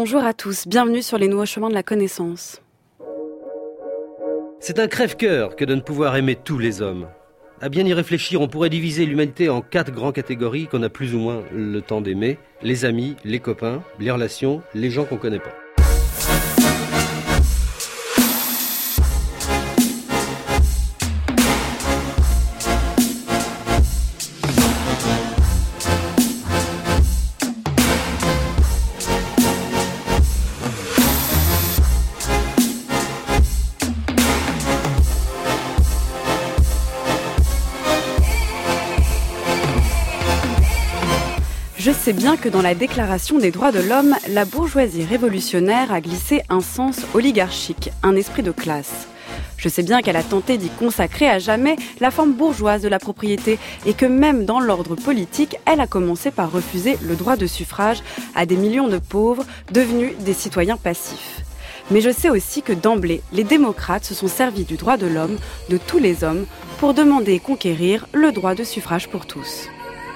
Bonjour à tous, bienvenue sur les nouveaux chemins de la connaissance. C'est un crève-cœur que de ne pouvoir aimer tous les hommes. À bien y réfléchir, on pourrait diviser l'humanité en 4 grandes catégories qu'on a plus ou moins le temps d'aimer. Les amis, les copains, les relations, les gens qu'on connaît pas. Je sais bien que dans la Déclaration des droits de l'homme, la bourgeoisie révolutionnaire a glissé un sens oligarchique, un esprit de classe. Je sais bien qu'elle a tenté d'y consacrer à jamais la forme bourgeoise de la propriété et que même dans l'ordre politique, elle a commencé par refuser le droit de suffrage à des millions de pauvres devenus des citoyens passifs. Mais je sais aussi que d'emblée, les démocrates se sont servis du droit de l'homme, de tous les hommes, pour demander et conquérir le droit de suffrage pour tous.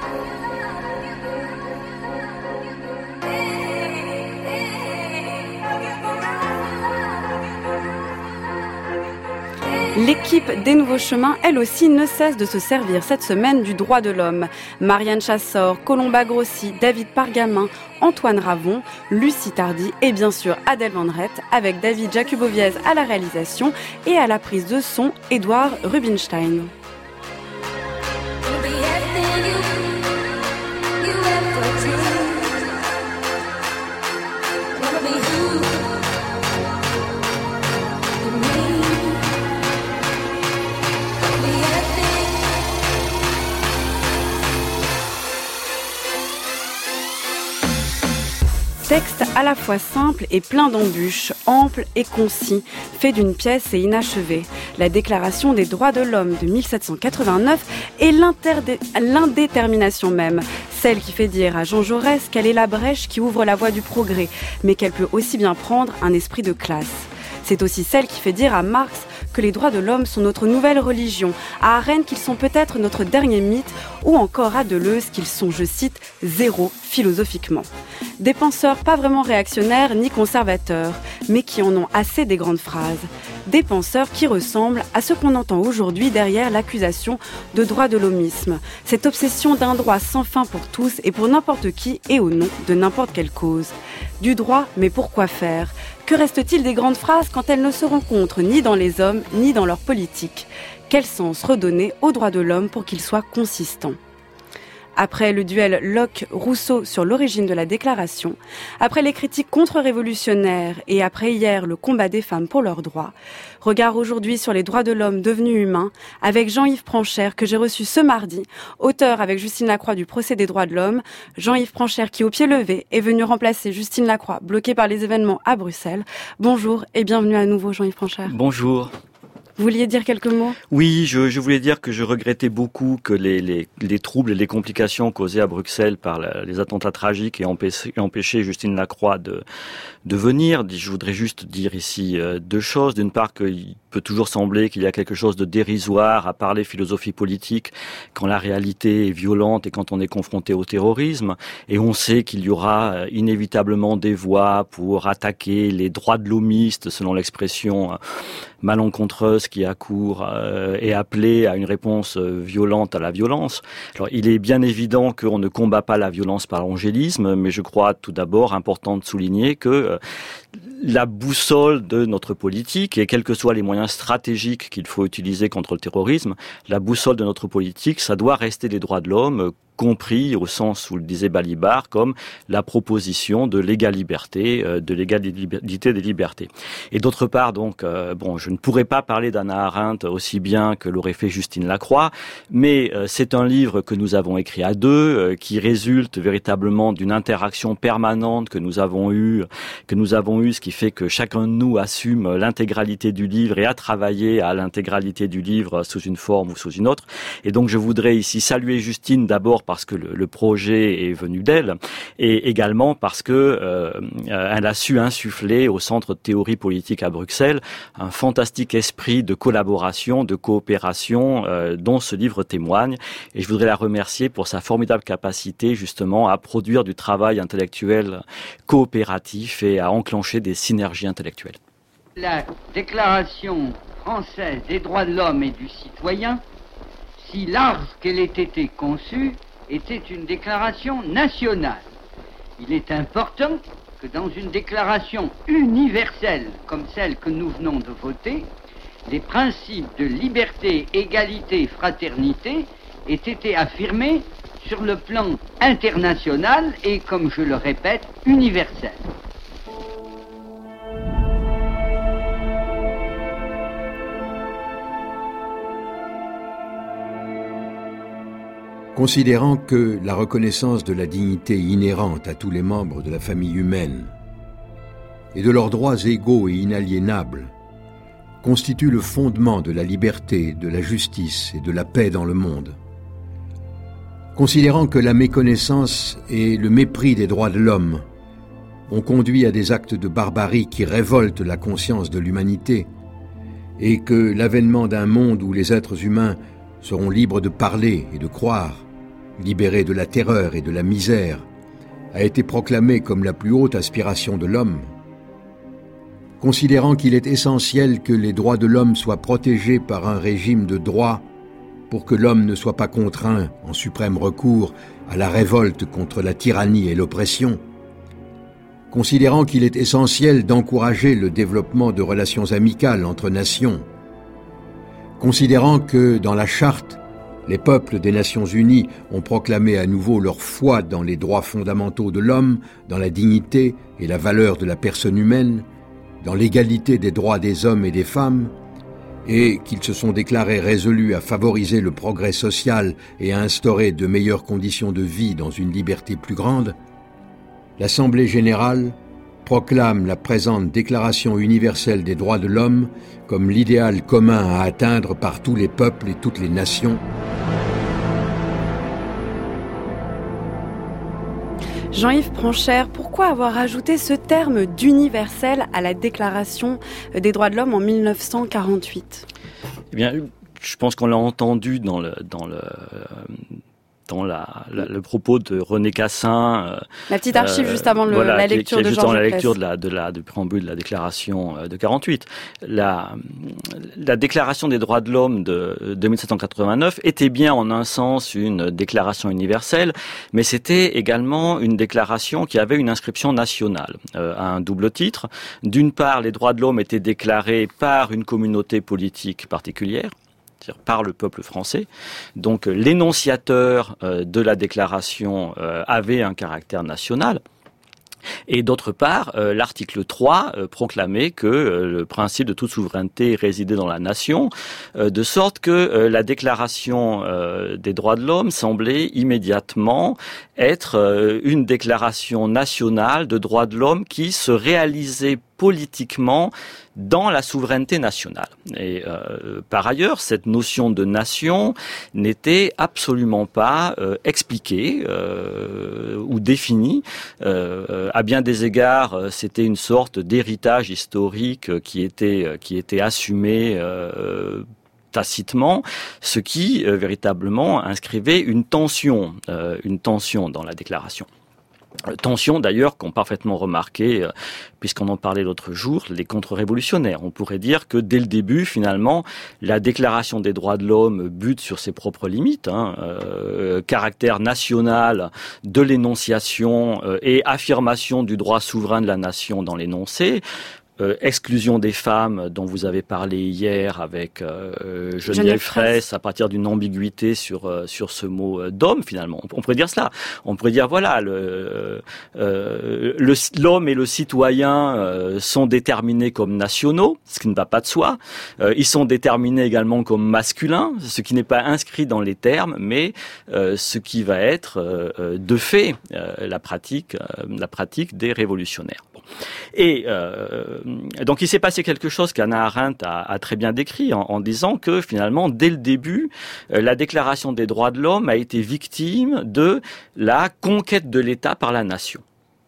L'équipe des Nouveaux Chemins, elle aussi, ne cesse de se servir cette semaine du droit de l'homme. Marianne Chassor, Colomba Grossi, David Pargamin, Antoine Ravon, Lucie Tardy et bien sûr Adèle Van Rett, avec David Jakubowiez à la réalisation et à la prise de son, Édouard Rubinstein. Texte à la fois simple et plein d'embûches, ample et concis, fait d'une pièce et inachevé. La Déclaration des droits de l'homme de 1789 est l'indétermination même, celle qui fait dire à Jean Jaurès qu'elle est la brèche qui ouvre la voie du progrès, mais qu'elle peut aussi bien prendre un esprit de classe. C'est aussi celle qui fait dire à Marx que les droits de l'homme sont notre nouvelle religion, à Arendt qu'ils sont peut-être notre dernier mythe, ou encore à Deleuze qu'ils sont, je cite, zéro philosophiquement. Des penseurs pas vraiment réactionnaires ni conservateurs, mais qui en ont assez des grandes phrases. Des penseurs qui ressemblent à ce qu'on entend aujourd'hui derrière l'accusation de droit de l'hommisme, cette obsession d'un droit sans fin pour tous et pour n'importe qui et au nom de n'importe quelle cause. Du droit, mais pourquoi faire ? Que reste-t-il des grandes phrases quand elles ne se rencontrent ni dans les hommes ni dans leur politique ? Quel sens redonner aux droits de l'homme pour qu'ils soient consistants ? Après le duel Locke-Rousseau sur l'origine de la Déclaration, après les critiques contre-révolutionnaires et après hier le combat des femmes pour leurs droits, regard aujourd'hui sur les droits de l'homme devenus humains avec Jean-Yves Pranchère que j'ai reçu ce mardi, auteur avec Justine Lacroix du procès des droits de l'homme. Jean-Yves Pranchère qui au pied levé est venu remplacer Justine Lacroix bloquée par les événements à Bruxelles. Bonjour et bienvenue à nouveau Jean-Yves Pranchère. Bonjour. Vous vouliez dire quelques mots ? Oui, je voulais dire que je regrettais beaucoup que les troubles et les complications causées à Bruxelles par les attentats tragiques aient empêché Justine Lacroix de venir. Je voudrais juste dire ici 2 choses. D'une part, qu'il peut toujours sembler qu'il y a quelque chose de dérisoire à parler philosophie politique quand la réalité est violente et quand on est confronté au terrorisme. Et on sait qu'il y aura inévitablement des voix pour attaquer les droits de l'hommiste, selon l'expression malencontreuse qui accourt et appelée à une réponse violente à la violence. Alors, il est bien évident qu'on ne combat pas la violence par l'angélisme, mais je crois tout d'abord important de souligner que la boussole de notre politique, et quels que soient les moyens stratégiques qu'il faut utiliser contre le terrorisme, la boussole de notre politique, ça doit rester les droits de l'homme, compris au sens où le disait Balibar comme la proposition de l'égalité des libertés. Et d'autre part, donc, je ne pourrais pas parler d'Hannah Arendt aussi bien que l'aurait fait Justine Lacroix, mais c'est un livre que nous avons écrit à 2, qui résulte véritablement d'une interaction permanente que nous avons eue, ce qui fait que chacun de nous assume l'intégralité du livre et a travaillé à l'intégralité du livre sous une forme ou sous une autre. Et donc, je voudrais ici saluer Justine d'abord parce que le projet est venu d'elle, et également parce que elle a su insuffler au Centre de théorie politique à Bruxelles un fantastique esprit de collaboration, de coopération dont ce livre témoigne. Et je voudrais la remercier pour sa formidable capacité justement à produire du travail intellectuel coopératif et à enclencher des synergies intellectuelles. La Déclaration française des droits de l'homme et du citoyen, si large qu'elle ait été conçue, était une déclaration nationale. Il est important que dans une déclaration universelle comme celle que nous venons de voter, les principes de liberté, égalité, fraternité aient été affirmés sur le plan international et, comme je le répète, universel. Considérant que la reconnaissance de la dignité inhérente à tous les membres de la famille humaine et de leurs droits égaux et inaliénables constitue le fondement de la liberté, de la justice et de la paix dans le monde, considérant que la méconnaissance et le mépris des droits de l'homme ont conduit à des actes de barbarie qui révoltent la conscience de l'humanité, et que l'avènement d'un monde où les êtres humains seront libres de parler et de croire, libérés de la terreur et de la misère, a été proclamé comme la plus haute aspiration de l'homme, considérant qu'il est essentiel que les droits de l'homme soient protégés par un régime de droit pour que l'homme ne soit pas contraint, en suprême recours, à la révolte contre la tyrannie et l'oppression, considérant qu'il est essentiel d'encourager le développement de relations amicales entre nations, considérant que, dans la Charte, les peuples des Nations Unies ont proclamé à nouveau leur foi dans les droits fondamentaux de l'homme, dans la dignité et la valeur de la personne humaine, dans l'égalité des droits des hommes et des femmes, et qu'ils se sont déclarés résolus à favoriser le progrès social et à instaurer de meilleures conditions de vie dans une liberté plus grande, l'Assemblée générale proclame la présente Déclaration universelle des droits de l'homme comme l'idéal commun à atteindre par tous les peuples et toutes les nations. Jean-Yves Pranchère, pourquoi avoir ajouté ce terme d'universel à la Déclaration des droits de l'homme en 1948 ? Eh bien, je pense qu'on l'a entendu dans le propos de René Cassin. La petite archive juste avant la lecture de Georges la lecture du préambule de la déclaration de 48. La déclaration des droits de l'homme de 1789 était bien en un sens une déclaration universelle, mais c'était également une déclaration qui avait une inscription nationale, à un double titre. D'une part, les droits de l'homme étaient déclarés par une communauté politique particulière, c'est-à-dire par le peuple français. Donc l'énonciateur de la déclaration avait un caractère national. Et d'autre part, l'article 3 proclamait que le principe de toute souveraineté résidait dans la nation, de sorte que la déclaration des droits de l'homme semblait immédiatement être une déclaration nationale de droits de l'homme qui se réalisait politiquement dans la souveraineté nationale. Et par ailleurs, cette notion de nation n'était absolument pas expliquée ou définie. À bien des égards, c'était une sorte d'héritage historique qui était assumé tacitement, ce qui véritablement inscrivait une tension dans la déclaration. Tension d'ailleurs qu'ont parfaitement remarqué, puisqu'on en parlait l'autre jour, les contre-révolutionnaires. On pourrait dire que dès le début, finalement, la Déclaration des droits de l'homme bute sur ses propres limites, caractère national de l'énonciation et affirmation du droit souverain de la nation dans l'énoncé. Exclusion des femmes dont vous avez parlé hier avec Geneviève Fraisse à partir d'une ambiguïté sur ce mot d'homme finalement. On pourrait dire cela. On pourrait dire voilà l'homme et le citoyen sont déterminés comme nationaux, ce qui ne va pas de soi. Ils sont déterminés également comme masculins, ce qui n'est pas inscrit dans les termes, mais ce qui va être de fait la pratique des révolutionnaires. Bon. Et Donc il s'est passé quelque chose qu'Hannah Arendt a très bien décrit en disant que finalement, dès le début, la Déclaration des droits de l'homme a été victime de la conquête de l'État par la nation.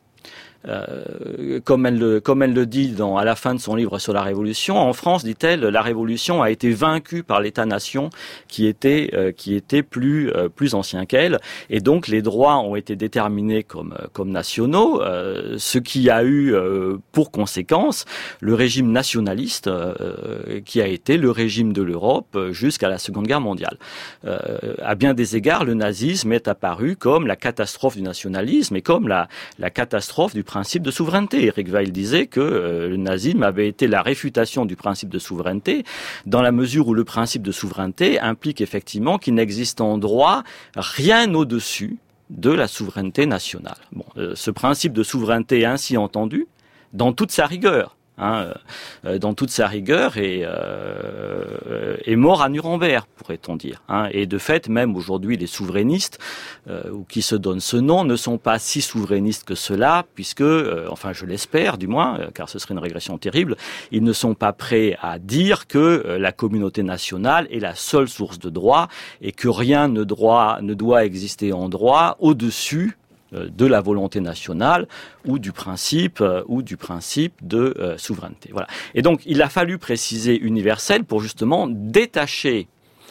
Comme elle le dit à la fin de son livre sur la Révolution, en France, dit-elle, la Révolution a été vaincue par l'État-nation qui était plus ancien qu'elle, et donc les droits ont été déterminés comme nationaux, ce qui a eu pour conséquence le régime nationaliste qui a été le régime de l'Europe jusqu'à la Seconde Guerre mondiale. À bien des égards, le nazisme est apparu comme la catastrophe du nationalisme et comme la catastrophe du principe de souveraineté. Eric Weil disait que le nazisme avait été la réfutation du principe de souveraineté, dans la mesure où le principe de souveraineté implique effectivement qu'il n'existe en droit rien au-dessus de la souveraineté nationale. Bon, ce principe de souveraineté ainsi entendu, dans toute sa rigueur, dans toute sa rigueur, est mort à Nuremberg, pourrait-on dire. Et de fait, même aujourd'hui, les souverainistes, ou qui se donnent ce nom, ne sont pas si souverainistes que cela, puisque, enfin je l'espère du moins, car ce serait une régression terrible, ils ne sont pas prêts à dire que la communauté nationale est la seule source de droit, et que rien ne doit exister en droit au-dessus de la volonté nationale ou du principe de souveraineté. Voilà. Et donc, il a fallu préciser universel pour justement détacher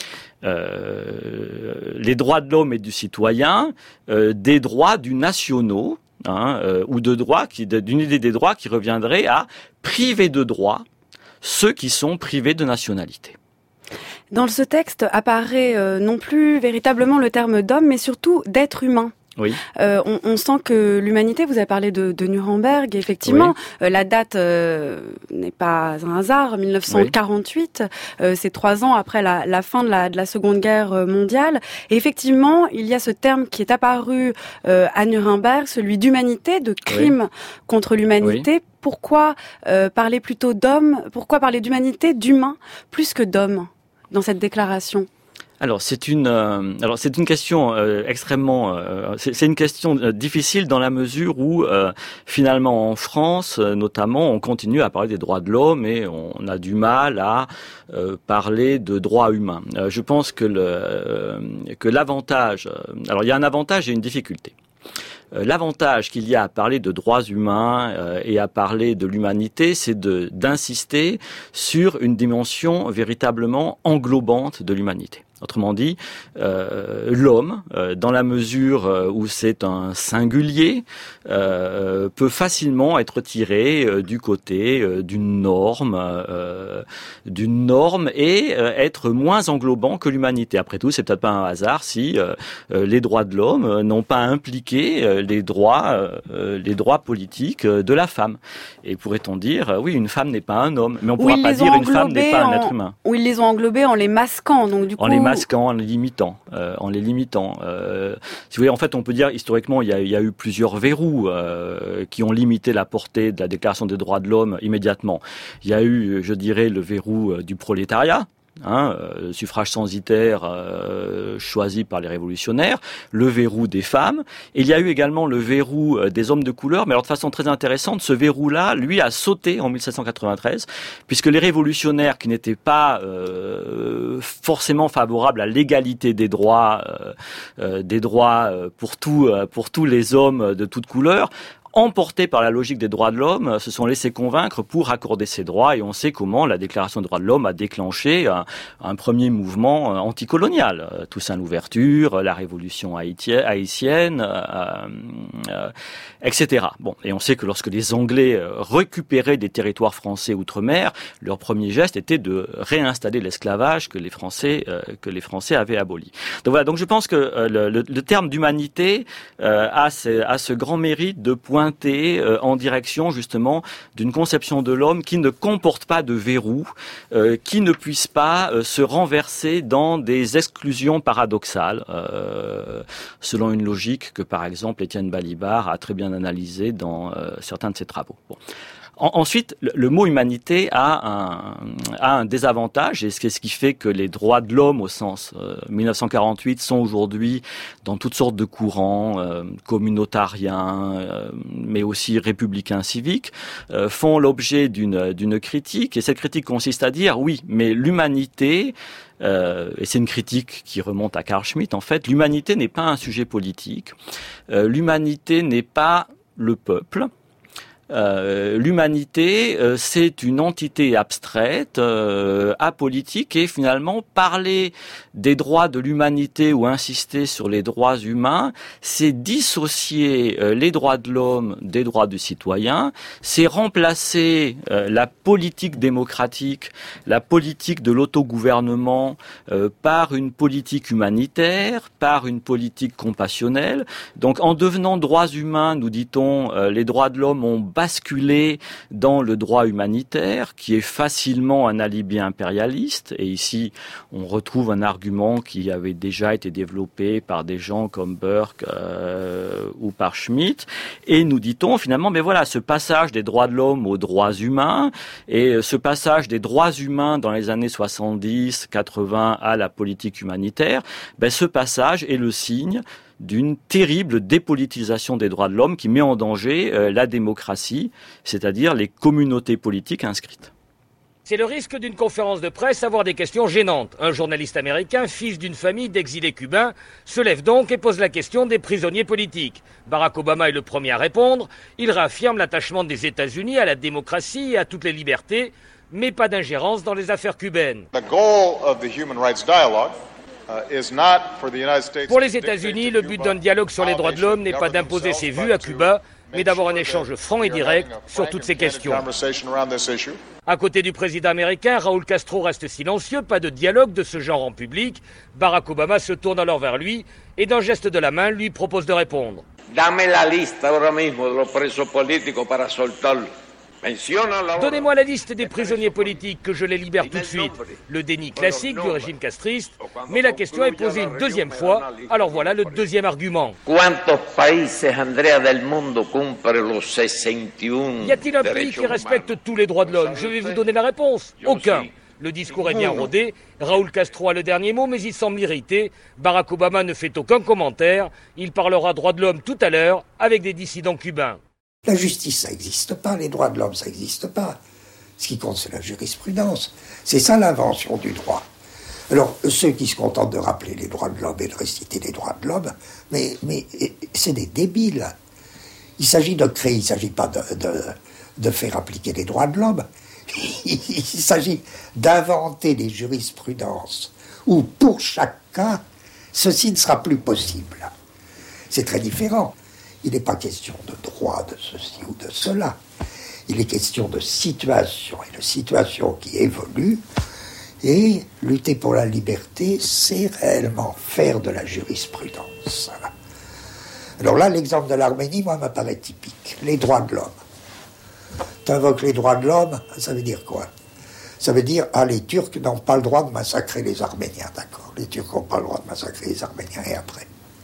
les droits de l'homme et du citoyen des droits du nationaux, ou d'une idée des droits qui reviendrait à priver de droits ceux qui sont privés de nationalité. Dans ce texte apparaît non plus véritablement le terme d'homme, mais surtout d'être humain. Oui. On sent que l'humanité, vous avez parlé de Nuremberg, effectivement, oui. La date n'est pas un hasard, 1948, oui. C'est 3 ans après la fin de la Seconde Guerre mondiale. Et effectivement, il y a ce terme qui est apparu à Nuremberg, celui d'humanité, de crime oui. contre l'humanité. Oui. Pourquoi parler plutôt d'homme, pourquoi parler d'humanité, d'humain, plus que d'homme dans cette déclaration ? Alors c'est une question extrêmement c'est une question difficile dans la mesure où finalement en France notamment on continue à parler des droits de l'homme et on a du mal à parler de droits humains. Je pense que l'avantage, alors il y a un avantage et une difficulté. L'avantage qu'il y a à parler de droits humains et à parler de l'humanité, c'est d'insister sur une dimension véritablement englobante de l'humanité. Autrement dit, l'homme, dans la mesure où c'est un singulier, peut facilement être tiré du côté d'une norme et être moins englobant que l'humanité. Après tout, c'est peut-être pas un hasard si les droits de l'homme n'ont pas impliqué les droits politiques de la femme. Et pourrait-on dire, oui, une femme n'est pas un homme, mais on ne pourra pas dire une femme n'est pas un être humain. Ou ils les ont englobés en les masquant, donc du coup. En les limitant. Si vous voulez, en fait, on peut dire historiquement, il y a eu plusieurs verrous qui ont limité la portée de la Déclaration des droits de l'homme immédiatement. Il y a eu, je dirais, le verrou du prolétariat. Suffrage censitaire choisi par les révolutionnaires, le verrou des femmes, et il y a eu également le verrou des hommes de couleur, mais alors de façon très intéressante, ce verrou-là, lui, a sauté en 1793, puisque les révolutionnaires qui n'étaient pas forcément favorables à l'égalité des droits pour tous les hommes de toute couleur, emportés par la logique des droits de l'homme, se sont laissés convaincre pour accorder ces droits, et on sait comment la Déclaration des droits de l'homme a déclenché un premier mouvement anticolonial. Toussaint Louverture, la Révolution haïtienne, etc. Bon, et on sait que lorsque les Anglais récupéraient des territoires français outre-mer, leur premier geste était de réinstaller l'esclavage que les Français avaient aboli. Donc voilà, donc je pense que le terme d'humanité a ce grand mérite de pointer en direction justement d'une conception de l'homme qui ne comporte pas de verrou, qui ne puisse pas se renverser dans des exclusions paradoxales, selon une logique que par exemple Étienne Balibar a très bien analysée dans certains de ses travaux. Bon. Ensuite, le mot humanité a un désavantage, et c'est ce qui fait que les droits de l'homme au sens 1948 sont aujourd'hui dans toutes sortes de courants communautariens, mais aussi républicains civiques, font l'objet d'une critique, et cette critique consiste à dire oui, mais l'humanité, et c'est une critique qui remonte à Carl Schmitt en fait, l'humanité n'est pas un sujet politique, l'humanité n'est pas le peuple. L'humanité, c'est une entité abstraite, apolitique, et finalement parler des droits de l'humanité ou insister sur les droits humains, c'est dissocier les droits de l'homme des droits du citoyen, c'est remplacer la politique démocratique, la politique de l'autogouvernement par une politique humanitaire, par une politique compassionnelle. Donc en devenant droits humains, nous dit-on, les droits de l'homme ont basculer dans le droit humanitaire, qui est facilement un alibi impérialiste. Et ici, on retrouve un argument qui avait déjà été développé par des gens comme Burke ou par Schmitt. Et nous dit-on finalement, mais voilà, ce passage des droits de l'homme aux droits humains, et ce passage des droits humains dans les années 70, 80 à la politique humanitaire, ce passage est le signe d'une terrible dépolitisation des droits de l'homme qui met en danger la démocratie, c'est-à-dire les communautés politiques inscrites. C'est le risque d'une conférence de presse avoir des questions gênantes. Un journaliste américain, fils d'une famille d'exilés cubains, se lève donc et pose la question des prisonniers politiques. Barack Obama est le premier à répondre. Il réaffirme l'attachement des États-Unis à la démocratie et à toutes les libertés, mais pas d'ingérence dans les affaires cubaines. Pour les États-Unis, le but d'un dialogue sur les droits de l'homme n'est pas d'imposer ses vues à Cuba, mais d'avoir un échange franc et direct sur toutes ces questions. À côté du président américain, Raúl Castro reste silencieux, pas de dialogue de ce genre en public. Barack Obama se tourne alors vers lui et d'un geste de la main lui propose de répondre. Donnez-moi la liste des prisonniers politiques, que je les libère tout de suite. Le déni classique du régime castriste, mais la question est posée une deuxième fois. Alors voilà le deuxième argument. Y a-t-il un pays qui respecte tous les droits de l'homme? Je vais vous donner la réponse. Aucun. Le discours est bien rodé. Raúl Castro a le dernier mot, mais il semble irrité. Barack Obama ne fait aucun commentaire. Il parlera droits de l'homme tout à l'heure avec des dissidents cubains. La justice, ça n'existe pas, les droits de l'homme, ça n'existe pas. Ce qui compte, c'est la jurisprudence. C'est ça l'invention du droit. Alors, ceux qui se contentent de rappeler les droits de l'homme et de réciter les droits de l'homme, mais c'est des débiles. Il s'agit de créer, il ne s'agit pas de faire appliquer les droits de l'homme. Il s'agit d'inventer des jurisprudences où, pour chaque cas, ceci ne sera plus possible. C'est très différent. Il n'est pas question de droit de ceci ou de cela. Il est question de situation, et de situation qui évolue. Et lutter pour la liberté, c'est réellement faire de la jurisprudence. Alors là, l'exemple de l'Arménie, moi, m'apparaît typique. Les droits de l'homme. Tu invoques les droits de l'homme, ça veut dire quoi? Ça veut dire, les Turcs n'ont pas le droit de massacrer les Arméniens, d'accord. Les Turcs n'ont pas le droit de massacrer les Arméniens, et après?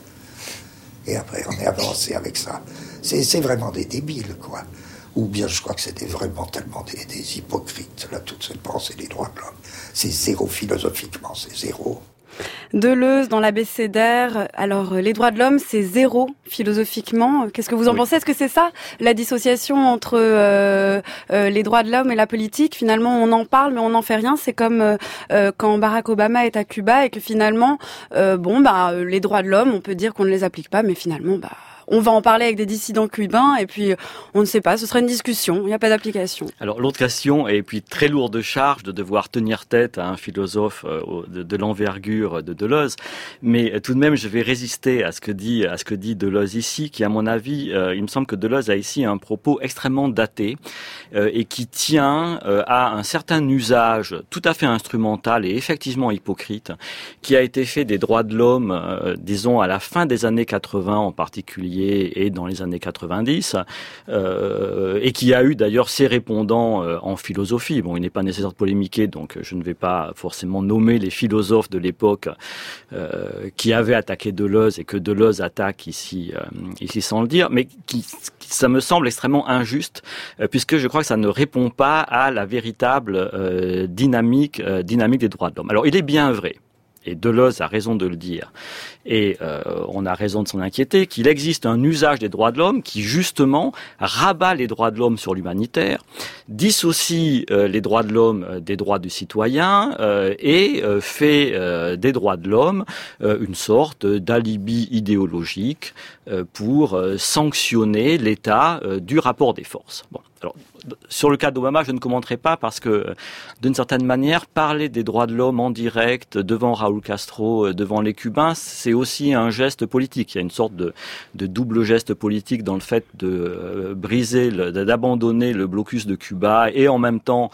Et après, on est avancé avec ça. C'est vraiment des débiles, quoi. Ou bien, je crois que c'était vraiment tellement des hypocrites, là, toute cette pensée des droits de l'homme. C'est zéro philosophiquement, c'est zéro. Deleuze, dans l'Abécédaire, alors les droits de l'homme, c'est zéro philosophiquement. Qu'est-ce que vous en pensez? Est-ce que c'est ça, la dissociation entre les droits de l'homme et la politique? Finalement, on en parle, mais on n'en fait rien. C'est comme quand Barack Obama est à Cuba et que finalement, les droits de l'homme, on peut dire qu'on ne les applique pas, mais finalement, on va en parler avec des dissidents cubains et puis on ne sait pas, ce sera une discussion, il n'y a pas d'application. Alors l'autre question est puis très lourde de charge de devoir tenir tête à un philosophe de l'envergure de Deleuze, mais tout de même je vais résister à ce que dit Deleuze ici, qui à mon avis, il me semble que Deleuze a ici un propos extrêmement daté et qui tient à un certain usage tout à fait instrumental et effectivement hypocrite qui a été fait des droits de l'homme, disons à la fin des années 80 en particulier, février et dans les années 90, et qui a eu d'ailleurs ses répondants en philosophie. Bon, il n'est pas nécessaire de polémiquer, donc je ne vais pas forcément nommer les philosophes de l'époque qui avaient attaqué Deleuze et que Deleuze attaque ici sans le dire, mais ça me semble extrêmement injuste, puisque je crois que ça ne répond pas à la véritable dynamique des droits de l'homme. Alors, il est bien vrai, et Deleuze a raison de le dire, et on a raison de s'en inquiéter, qu'il existe un usage des droits de l'homme qui, justement, rabat les droits de l'homme sur l'humanitaire, dissocie les droits de l'homme des droits du citoyen, et fait des droits de l'homme une sorte d'alibi idéologique pour sanctionner l'état du rapport des forces. Bon, alors, sur le cas d'Obama, je ne commenterai pas parce que, d'une certaine manière, parler des droits de l'homme en direct devant Raúl Castro, devant les Cubains, c'est aussi un geste politique. Il y a une sorte de double geste politique dans le fait de briser, d'abandonner le blocus de Cuba et en même temps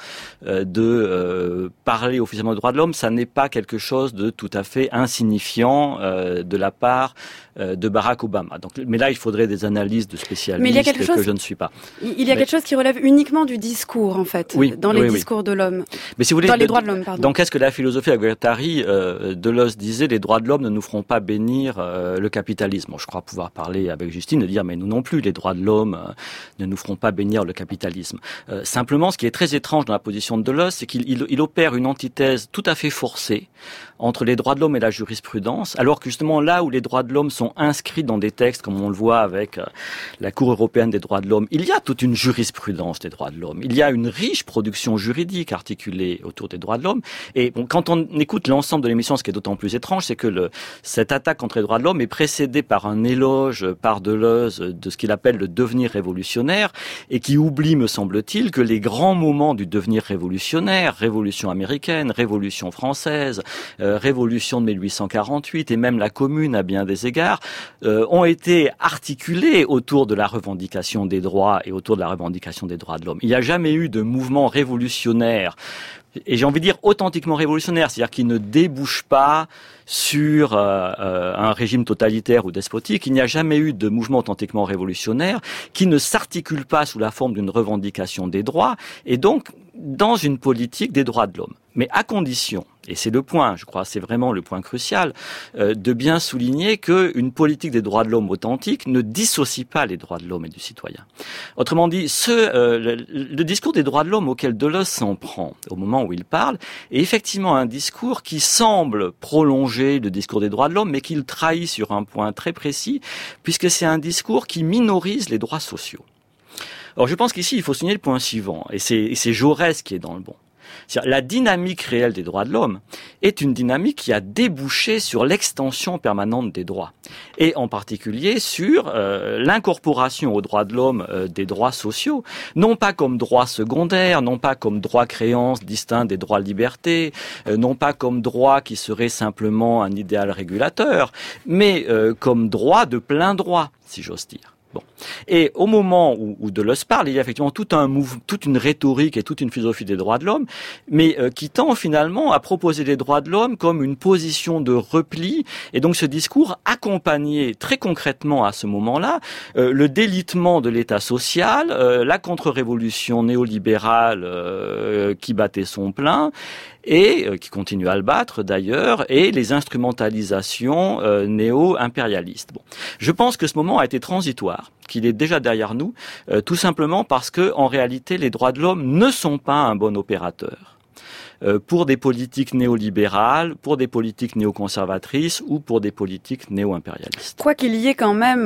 de parler officiellement des droits de l'homme. Ça n'est pas quelque chose de tout à fait insignifiant de la part de Barack Obama. Donc, mais là, il faudrait des analyses de spécialistes que je ne suis pas. Il y a quelque chose qui relève uniquement du discours, en fait, dans les discours de l'homme. Mais si vous voulez, dans les droits de l'homme, pardon. Donc, qu'est-ce que la philosophie à Guattari, Deleuze disait, les droits de l'homme ne nous feront pas bénir le capitalisme. Bon, je crois pouvoir parler avec Justine et dire, mais nous non plus, les droits de l'homme ne nous feront pas bénir le capitalisme. Simplement, ce qui est très étrange dans la position de Deleuze, c'est qu'il opère une antithèse tout à fait forcée entre les droits de l'homme et la jurisprudence, alors que justement là où les droits de l'homme sont inscrits dans des textes, comme on le voit avec la Cour européenne des droits de l'homme, il y a toute une jurisprudence des droits de l'homme. Il y a une riche production juridique articulée autour des droits de l'homme. Et bon, quand on écoute l'ensemble de l'émission, ce qui est d'autant plus étrange, c'est que cette attaque contre les droits de l'homme est précédée par un éloge par Deleuze de ce qu'il appelle le devenir révolutionnaire, et qui oublie, me semble-t-il, que les grands moments du devenir révolutionnaire, révolution américaine, révolution française, révolution de 1848 et même la Commune à bien des égards, ont été articulés autour de la revendication des droits et autour de la revendication des droits de l'homme. Il n'y a jamais eu de mouvement révolutionnaire, et j'ai envie de dire authentiquement révolutionnaire, c'est-à-dire qui ne débouche pas sur un régime totalitaire ou despotique. Il n'y a jamais eu de mouvement authentiquement révolutionnaire qui ne s'articule pas sous la forme d'une revendication des droits, et donc dans une politique des droits de l'homme. Mais à condition, et c'est le point, je crois, c'est vraiment le point crucial, de bien souligner qu'une politique des droits de l'homme authentique ne dissocie pas les droits de l'homme et du citoyen. Autrement dit, le discours des droits de l'homme auquel Deleuze s'en prend au moment où il parle est effectivement un discours qui semble prolonger le discours des droits de l'homme, mais qu'il trahit sur un point très précis, puisque c'est un discours qui minorise les droits sociaux. Alors je pense qu'ici, il faut souligner le point suivant, et c'est Jaurès qui est dans le bon. C'est-à-dire, la dynamique réelle des droits de l'homme est une dynamique qui a débouché sur l'extension permanente des droits, et en particulier sur l'incorporation aux droits de l'homme des droits sociaux, non pas comme droits secondaires, non pas comme droits créances distincts des droits de liberté, non pas comme droits qui seraient simplement un idéal régulateur, mais comme droits de plein droit, si j'ose dire. Bon. Et au moment où Deleuze parle, il y a effectivement toute une rhétorique et toute une philosophie des droits de l'homme, mais qui tend finalement à proposer les droits de l'homme comme une position de repli. Et donc ce discours accompagnait très concrètement à ce moment-là le délitement de l'État social, la contre-révolution néolibérale qui battait son plein, et qui continue à le battre d'ailleurs, et les instrumentalisations néo-impérialistes. Bon. Je pense que ce moment a été transitoire, qu'il est déjà derrière nous, tout simplement parce que, en réalité, les droits de l'homme ne sont pas un bon opérateur pour des politiques néolibérales, pour des politiques néoconservatrices ou pour des politiques néo-impérialistes. Quoi qu'il y ait quand même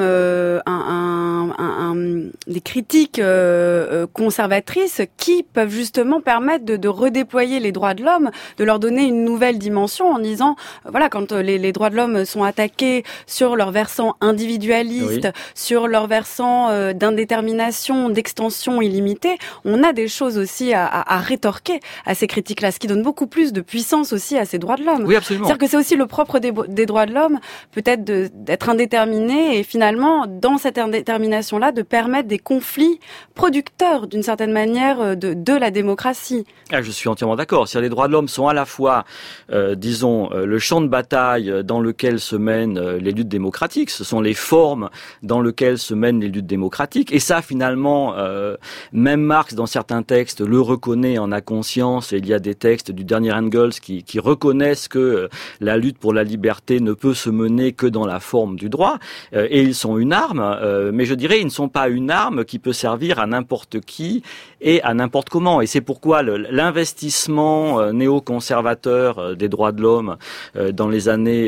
des critiques conservatrices qui peuvent justement permettre de redéployer les droits de l'homme, de leur donner une nouvelle dimension en disant, voilà, quand les droits de l'homme sont attaqués sur leur versant individualiste, sur leur versant d'indétermination, d'extension illimitée, on a des choses aussi à rétorquer à ces critiques-là. Ce qui donne beaucoup plus de puissance aussi à ces droits de l'homme. Oui, absolument. C'est-à-dire que c'est aussi le propre des droits de l'homme, peut-être d'être indéterminé et finalement, dans cette indétermination-là, de permettre des conflits producteurs d'une certaine manière de la démocratie. Je suis entièrement d'accord. Les droits de l'homme sont à la fois, le champ de bataille dans lequel se mènent les luttes démocratiques, ce sont les formes dans lesquelles se mènent les luttes démocratiques, et ça finalement, même Marx dans certains textes le reconnaît, en a conscience, et il y a des textes du dernier Engels qui reconnaissent que la lutte pour la liberté ne peut se mener que dans la forme du droit, et ils sont une arme, mais je dirais ils ne sont pas une arme qui peut servir à n'importe qui et à n'importe comment, et c'est pourquoi l'investissement néoconservateur des droits de l'homme dans les années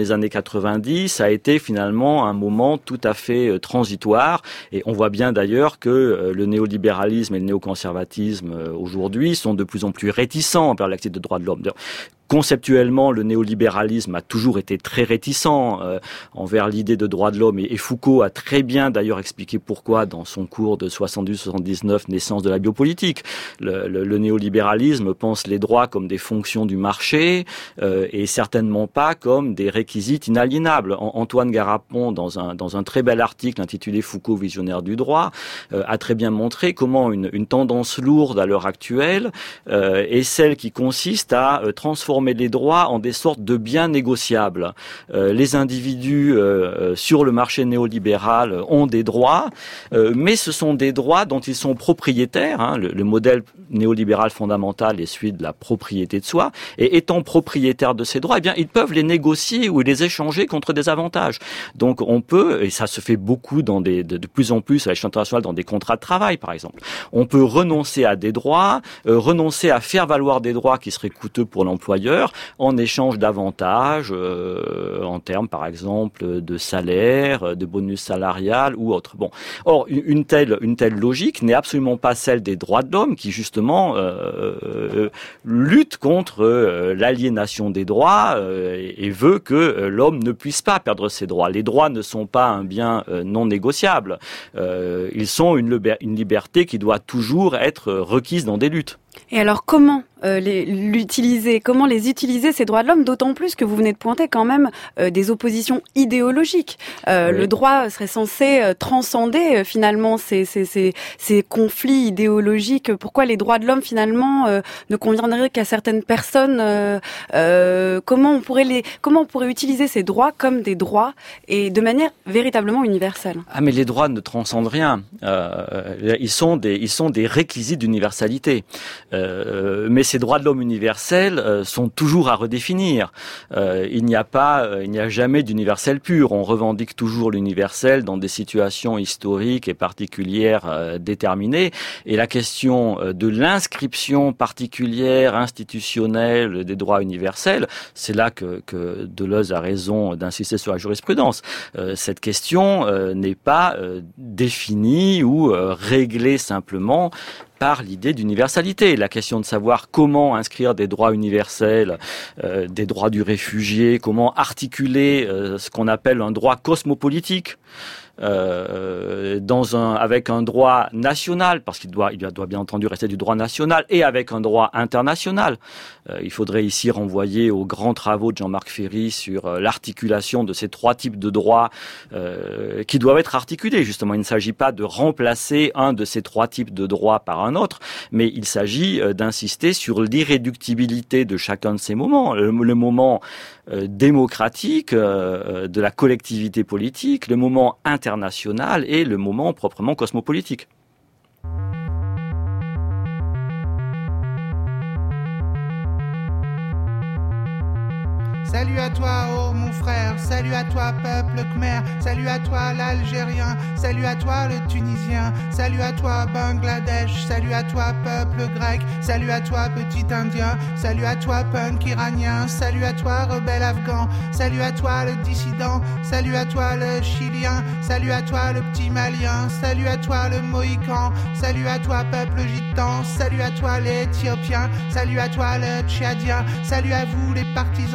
90 a été finalement un moment tout à fait transitoire, et on voit bien d'ailleurs que le néolibéralisme et le néoconservatisme aujourd'hui sont de plus en plus réticents envers l'acte de droits de l'homme. Conceptuellement, le néolibéralisme a toujours été très réticent envers l'idée de droits de l'homme, et Foucault a très bien d'ailleurs expliqué pourquoi dans son cours de 78-79, Naissance de la biopolitique. Le néolibéralisme pense les droits comme des fonctions du marché et certainement pas comme des réquisites inaliénables. Antoine Garapon, dans un très bel article intitulé Foucault visionnaire du droit, a très bien montré comment une tendance lourde à l'heure actuelle est celle qui consiste à transformer les droits en des sortes de biens négociables. Les individus sur le marché néolibéral ont des droits, mais ce sont des droits dont ils sont propriétaires. Le modèle néolibéral fondamental est celui de la propriété de soi, et étant propriétaires de ces droits, eh bien, ils peuvent les négocier ou les échanger contre des avantages. Donc on peut, et ça se fait beaucoup de plus en plus à l'échelle internationale dans des contrats de travail par exemple, on peut renoncer à des droits, renoncer à faire valoir des droits qui seraient coûteux pour l'employeur, en échange d'avantages, en termes par exemple de salaire, de bonus salarial ou autre. Bon, or une telle logique n'est absolument pas celle des droits de l'homme, qui justement lutte contre l'aliénation des droits et veut que l'homme ne puisse pas perdre ses droits. Les droits ne sont pas un bien non négociable. Ils sont une liberté qui doit toujours être requise dans des luttes. Et alors comment les utiliser ces droits de l'homme, d'autant plus que vous venez de pointer quand même des oppositions idéologiques. Oui. Le droit serait censé transcender finalement ces conflits idéologiques. Pourquoi les droits de l'homme finalement ne conviendraient qu'à certaines personnes? Comment on pourrait utiliser ces droits comme des droits et de manière véritablement universelle? Mais les droits ne transcendent rien. Ils sont des réquisites d'universalité. Mais ces droits de l'homme universels sont toujours à redéfinir. Il n'y a jamais d'universel pur. On revendique toujours l'universel dans des situations historiques et particulières déterminées. Et la question de l'inscription particulière, institutionnelle des droits universels, c'est là que Deleuze a raison d'insister sur la jurisprudence. Cette question n'est pas définie ou réglée simplement par l'idée d'universalité. La question de savoir comment inscrire des droits universels, des droits du réfugié, comment articuler ce qu'on appelle un droit cosmopolitique, avec un droit national, parce qu'il doit bien entendu rester du droit national, et avec un droit international. Il faudrait ici renvoyer aux grands travaux de Jean-Marc Ferry sur l'articulation de ces trois types de droits qui doivent être articulés. Justement, il ne s'agit pas de remplacer un de ces trois types de droits par un autre, mais il s'agit d'insister sur l'irréductibilité de chacun de ces moments. Le moment démocratique de la collectivité politique, le moment international et le moment proprement cosmopolitique. Salut à toi, oh mon frère, salut à toi, peuple khmer, salut à toi, l'Algérien, salut à toi, le Tunisien, salut à toi, Bangladesh, salut à toi, peuple grec, salut à toi, petit Indien, salut à toi, punk iranien, salut à toi, rebelle afghan, salut à toi, le dissident, salut à toi, le Chilien, salut à toi, le petit Malien, salut à toi, le Mohican, salut à toi, peuple gitan, salut à toi, l'Éthiopien, salut à toi, le Tchadien, salut à vous, les partisans,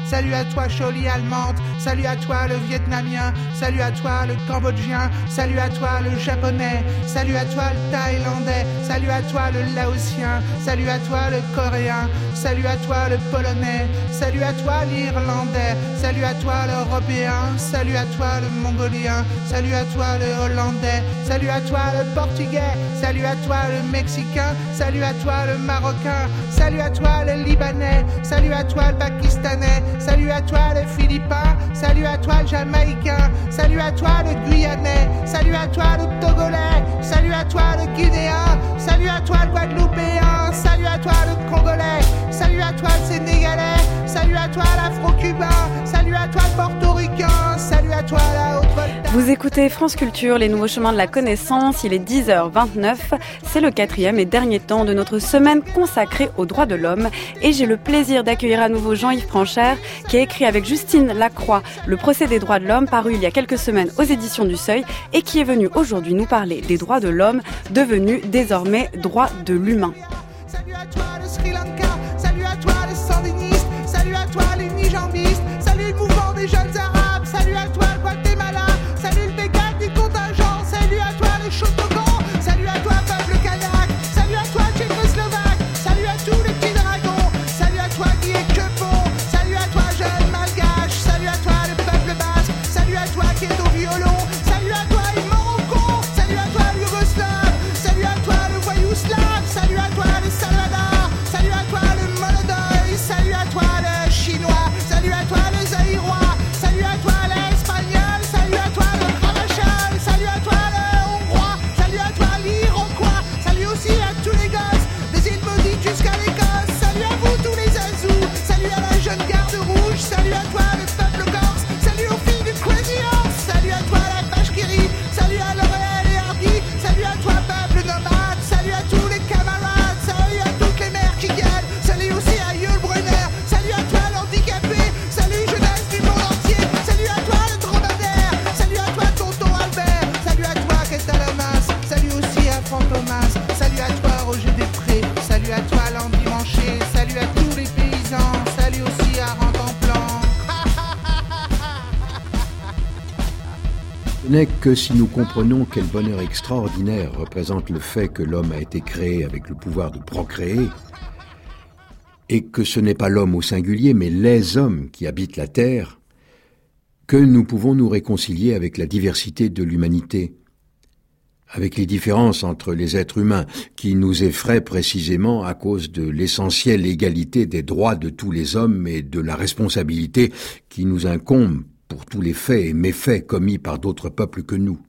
salut à toi Choli allemande, salut à toi le vietnamien, salut à toi le cambodgien, salut à toi le japonais, salut à toi le thaïlandais, salut à toi le laotien, salut à toi le coréen, salut à toi le polonais, salut à toi l'irlandais, salut à toi l'européen, salut à toi le mongolien, salut à toi le hollandais, salut à toi le portugais, salut à toi le mexicain, salut à toi le marocain, salut à toi le libanais, salut à toi le pakistanais, salut à toi le philippin, salut à toi le jamaïcain, salut à toi le guyanais, salut à toi le togolais, salut à toi le guinéen, salut à toi le guadeloupéen, salut à toi le congolais, salut à toi le sénégalais, salut à toi l'afro-cubain, salut à toi le portoricain, salut à toi la Haute-Volta. Vous écoutez France Culture, les nouveaux chemins de la connaissance, il est 10h29, c'est le 4e et dernier temps de notre semaine consacrée aux droits de l'homme et j'ai le plaisir d'accueillir à nouveau Jean-Yves Franchère qui a écrit avec Justine Lacroix Le procès des droits de l'homme paru il y a quelques semaines aux éditions du Seuil et qui est venu aujourd'hui nous parler des droits de l'homme devenus désormais droits de l'humain. Salut à toi le Sri Lanka, salut à toi les sandininistes, salut à toi les nijambistes, salut le mouvement des jeunes arabes, salut à toi le Guatemala, salut le Bégal du contingent, salut à toi les Chotogans, salut à toi peuple kanak, salut à toi tchécoslovaque, salut à tous les petits dragons, salut à toi qui est Quepon, salut à toi jeune malgache, salut à toi le peuple basque, salut à toi qui est au violon, salut à toi les Marocains, salut à toi l'Yugoslave, salut à toi le voyou slave, salut à toi les Salvador, salut à toi le Molodoy, salut à toi le chinois, salut à toi le zaïrois, salut à toi l'espagnol, salut à toi le ravachol, salut à toi le hongrois, salut à toi l'iroquois, salut aussi à tous les gosses des îles maudites jusqu'à l'Écosse, salut à vous tous les azous, salut à la jeune garde rouge, salut à toi le peuple corse, salut aux filles du Crazy Horse, salut à toi la vache qui rit, salut à L'Oréal et Hardy, salut à toi peuple nomade, salut à tous les camarades, salut à toutes les mères qui gueulent, salut aussi à Yul Brunner, salut à toi l'handicapé, salut jeunesse du monde entier, salut à toi le dromadaire, salut à toi tonton Albert, salut à toi Ketalamas, salut aussi à Fantomas, salut à toi Roger Després, salut à toi l'endimanché, salut à tous les paysans, salut aussi à Rantanplan. Ce n'est que si nous comprenons quel bonheur extraordinaire représente le fait que l'homme a été créé avec le pouvoir de procréer, et que ce n'est pas l'homme au singulier, mais les hommes qui habitent la Terre, que nous pouvons nous réconcilier avec la diversité de l'humanité, avec les différences entre les êtres humains, qui nous effraient précisément à cause de l'essentielle égalité des droits de tous les hommes et de la responsabilité qui nous incombe pour tous les faits et méfaits commis par d'autres peuples que nous.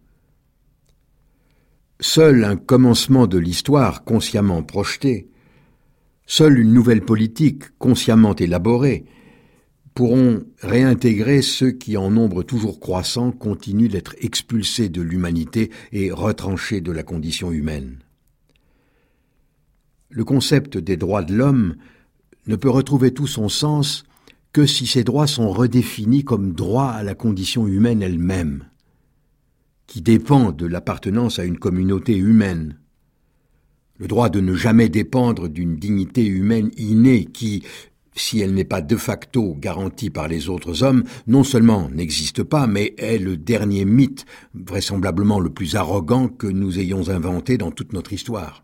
Seul un commencement de l'histoire consciemment projeté, seule une nouvelle politique consciemment élaborée pourront réintégrer ceux qui, en nombre toujours croissant, continuent d'être expulsés de l'humanité et retranchés de la condition humaine. Le concept des droits de l'homme ne peut retrouver tout son sens que si ces droits sont redéfinis comme droits à la condition humaine elle-même, qui dépend de l'appartenance à une communauté humaine. Le droit de ne jamais dépendre d'une dignité humaine innée qui, si elle n'est pas de facto garantie par les autres hommes, non seulement n'existe pas, mais est le dernier mythe, vraisemblablement le plus arrogant que nous ayons inventé dans toute notre histoire.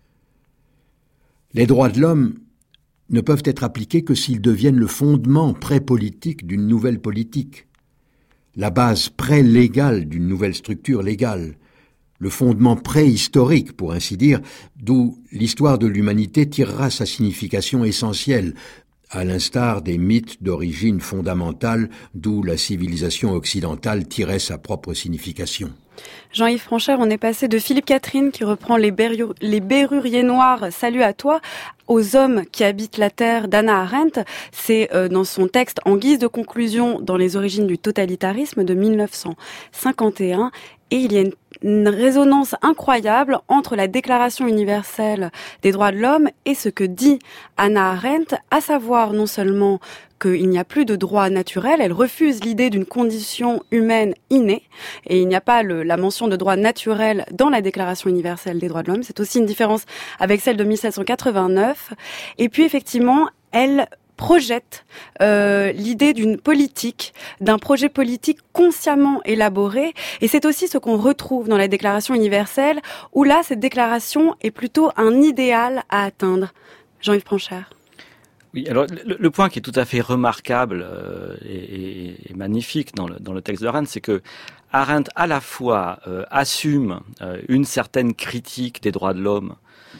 Les droits de l'homme ne peuvent être appliqués que s'ils deviennent le fondement pré-politique d'une nouvelle politique, la base pré-légale d'une nouvelle structure légale, le fondement préhistorique, pour ainsi dire, d'où l'histoire de l'humanité tirera sa signification essentielle, à l'instar des mythes d'origine fondamentale d'où la civilisation occidentale tirait sa propre signification. Jean-Yves Franchère, on est passé de Philippe Catherine qui reprend les Berruriers noirs, salut à toi, aux hommes qui habitent la terre d'Hannah Arendt. C'est dans son texte en guise de conclusion dans les origines du totalitarisme de 1951. Et il y a une résonance incroyable entre la Déclaration universelle des droits de l'homme et ce que dit Hannah Arendt, à savoir non seulement qu'il n'y a plus de droit naturel, elle refuse l'idée d'une condition humaine innée, et il n'y a pas la mention de droit naturel dans la Déclaration universelle des droits de l'homme, c'est aussi une différence avec celle de 1789, et puis effectivement, elle projette l'idée d'une politique, d'un projet politique consciemment élaboré. Et c'est aussi ce qu'on retrouve dans la Déclaration universelle, où là, cette déclaration est plutôt un idéal à atteindre. Jean-Yves Pranchère. Oui, alors le point qui est tout à fait remarquable et magnifique dans le texte de Arendt, c'est que Arendt à la fois assume une certaine critique des droits de l'homme,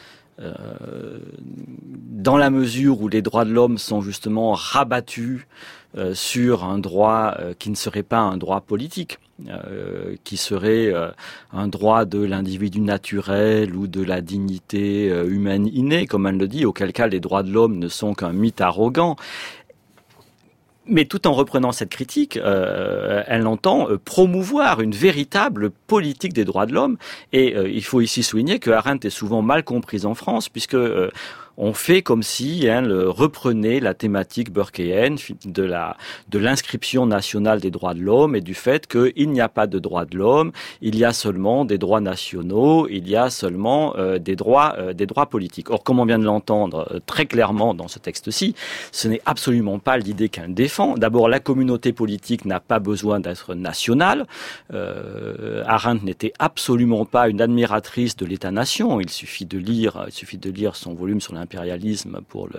dans la mesure où les droits de l'homme sont justement rabattus sur un droit qui ne serait pas un droit politique, qui serait un droit de l'individu naturel ou de la dignité humaine innée, comme elle le dit, auquel cas les droits de l'homme ne sont qu'un mythe arrogant. Mais tout en reprenant cette critique, elle entend promouvoir une véritable politique des droits de l'homme. Et il faut ici souligner que Arendt est souvent mal comprise en France, puisque on fait comme si elle reprenait la thématique burkéenne de l'inscription nationale des droits de l'homme et du fait qu'il n'y a pas de droits de l'homme, il y a seulement des droits nationaux, il y a seulement des droits politiques. Or, comme on vient de l'entendre très clairement dans ce texte-ci, ce n'est absolument pas l'idée qu'elle défend. D'abord, la communauté politique n'a pas besoin d'être nationale. Arendt n'était absolument pas une admiratrice de l'État-nation. Il suffit de lire son volume sur l'impérialisme pour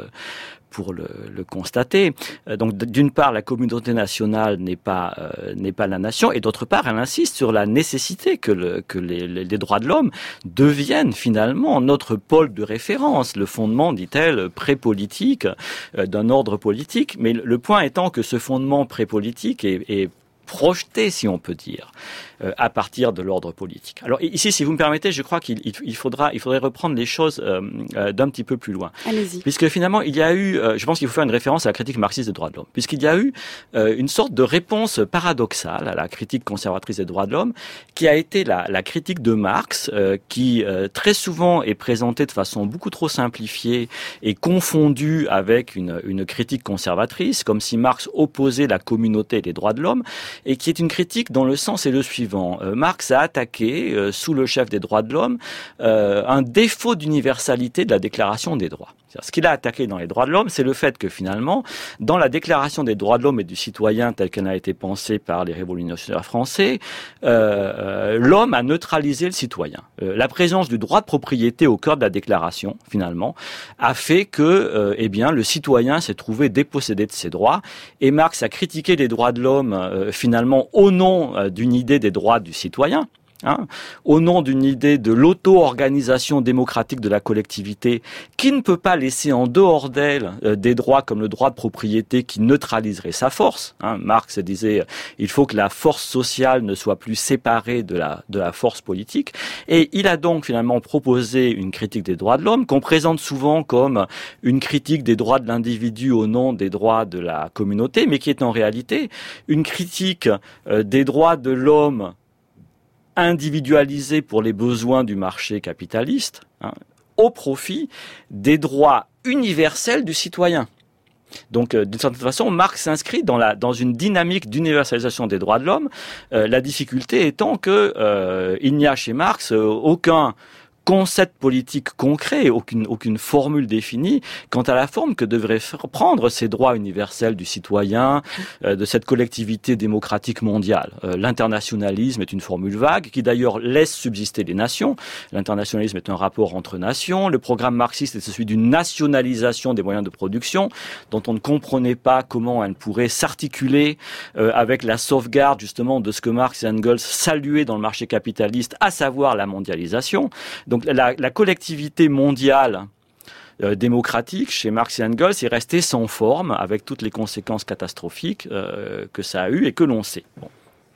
le constater. Donc, d'une part, la communauté nationale n'est pas la nation, et d'autre part, elle insiste sur la nécessité que les droits de l'homme deviennent finalement notre pôle de référence, le fondement, dit-elle, pré-politique d'un ordre politique. Mais le point étant que ce fondement pré-politique est projeté, si on peut dire, à partir de l'ordre politique. Alors ici, si vous me permettez, je crois qu'il faudrait reprendre les choses d'un petit peu plus loin. Allez-y. Puisque finalement, il y a eu, je pense qu'il faut faire une référence à la critique marxiste des droits de l'homme, puisqu'il y a eu une sorte de réponse paradoxale à la critique conservatrice des droits de l'homme, qui a été la critique de Marx, qui très souvent est présentée de façon beaucoup trop simplifiée et confondue avec une critique conservatrice, comme si Marx opposait la communauté et les droits de l'homme, et qui est une critique dont le sens est le suivant. Marx a attaqué, sous le chef des droits de l'homme, un défaut d'universalité de la Déclaration des droits. Ce qu'il a attaqué dans les droits de l'homme, c'est le fait que finalement, dans la Déclaration des droits de l'homme et du citoyen telle qu'elle a été pensée par les révolutionnaires français, l'homme a neutralisé le citoyen. La présence du droit de propriété au cœur de la Déclaration, finalement, a fait que, le citoyen s'est trouvé dépossédé de ses droits, et Marx a critiqué les droits de l'homme, finalement, au nom d'une idée des droits du citoyen. Au nom d'une idée de l'auto-organisation démocratique de la collectivité qui ne peut pas laisser en dehors d'elle des droits comme le droit de propriété qui neutraliserait sa force. Marx disait il faut que la force sociale ne soit plus séparée de la force politique, et il a donc finalement proposé une critique des droits de l'homme qu'on présente souvent comme une critique des droits de l'individu au nom des droits de la communauté, mais qui est en réalité une critique des droits de l'homme individualisé pour les besoins du marché capitaliste, au profit des droits universels du citoyen. Donc, d'une certaine façon, Marx s'inscrit dans une dynamique d'universalisation des droits de l'homme, la difficulté étant que il n'y a chez Marx aucun concept politique concret, aucune formule définie quant à la forme que devraient prendre ces droits universels du citoyen, de cette collectivité démocratique mondiale. L'internationalisme est une formule vague qui d'ailleurs laisse subsister les nations. L'internationalisme est un rapport entre nations. Le programme marxiste est celui d'une nationalisation des moyens de production dont on ne comprenait pas comment elle pourrait s'articuler avec la sauvegarde justement de ce que Marx et Engels saluaient dans le marché capitaliste, à savoir la mondialisation. Donc la collectivité mondiale démocratique chez Marx et Engels est restée sans forme, avec toutes les conséquences catastrophiques que ça a eu et que l'on sait. Bon.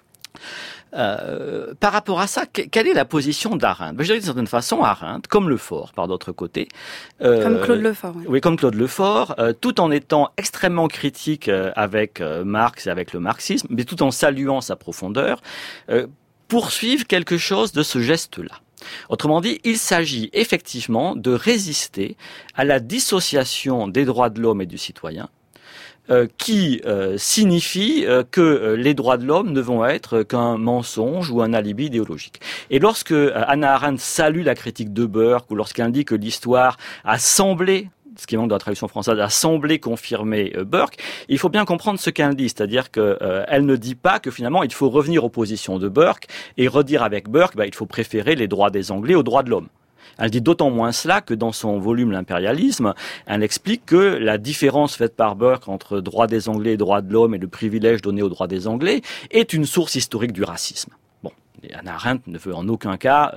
Par rapport à ça, quelle est la position d'Arendt? Je dirais d'une certaine façon, Arendt, comme Lefort, par d'autre côté. Comme Claude Lefort. Oui, comme Claude Lefort, tout en étant extrêmement critique avec Marx et avec le marxisme, mais tout en saluant sa profondeur, poursuivent quelque chose de ce geste-là. Autrement dit, il s'agit effectivement de résister à la dissociation des droits de l'homme et du citoyen, qui signifie que les droits de l'homme ne vont être qu'un mensonge ou un alibi idéologique. Et lorsque Hannah Arendt salue la critique de Burke, ou lorsqu'elle dit que l'histoire a semblé ce qui manque dans la traduction française, a semblé confirmer Burke, il faut bien comprendre ce qu'elle dit, c'est-à-dire qu'elle ne dit pas que finalement il faut revenir aux positions de Burke et redire avec Burke, il faut préférer les droits des Anglais aux droits de l'homme. Elle dit d'autant moins cela que dans son volume L'impérialisme, elle explique que la différence faite par Burke entre droits des Anglais et droits de l'homme et le privilège donné aux droits des Anglais est une source historique du racisme. Et Hannah Arendt ne veut en aucun cas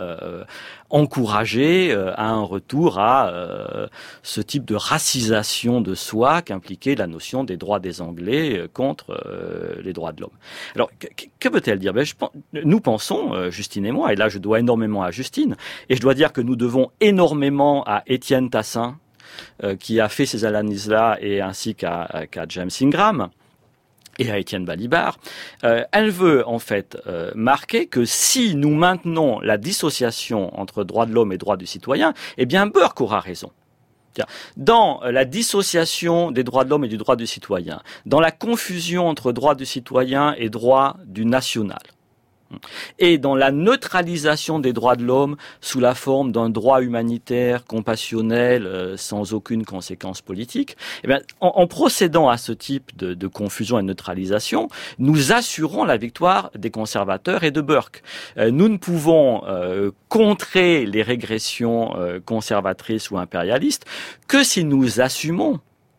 encourager à un retour à ce type de racisation de soi qu'impliquait la notion des droits des Anglais contre les droits de l'homme. Alors, que veut-elle dire ? Nous pensons, Justine et moi, et là je dois énormément à Justine, et je dois dire que nous devons énormément à Étienne Tassin, qui a fait ces analyses-là, et ainsi qu'à James Ingram, et à Étienne Balibar, elle veut en fait marquer que si nous maintenons la dissociation entre droits de l'homme et droits du citoyen, eh bien Burke aura raison. Dans la dissociation des droits de l'homme et du droit du citoyen, dans la confusion entre droit du citoyen et droit du national, et dans la neutralisation des droits de l'homme sous la forme d'un droit humanitaire, compassionnel, sans aucune conséquence politique, eh bien, en procédant à ce type de confusion et de neutralisation, nous assurons la victoire des conservateurs et de Burke. Nous ne pouvons contrer les régressions conservatrices ou impérialistes que si nous assumons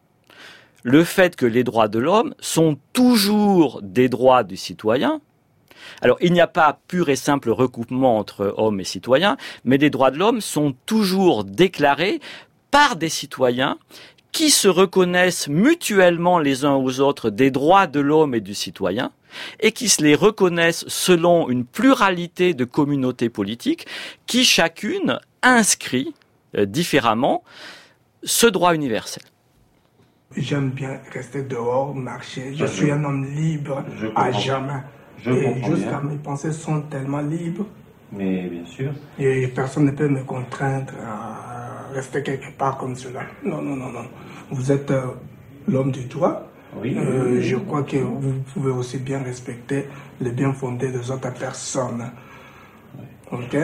le fait que les droits de l'homme sont toujours des droits du citoyen. Alors, il n'y a pas pur et simple recoupement entre hommes et citoyens, mais les droits de l'homme sont toujours déclarés par des citoyens qui se reconnaissent mutuellement les uns aux autres des droits de l'homme et du citoyen, et qui se les reconnaissent selon une pluralité de communautés politiques qui chacune inscrit différemment ce droit universel. J'aime bien rester dehors, marcher. Je suis un homme libre à jamais. Et jusqu'à mes pensées sont tellement libres. Mais bien sûr. Et personne ne peut me contraindre à rester quelque part comme cela. Non. Vous êtes l'homme du droit. Oui. Je crois que vous pouvez aussi bien respecter le bien fondé des autres personnes. Oui. Ok?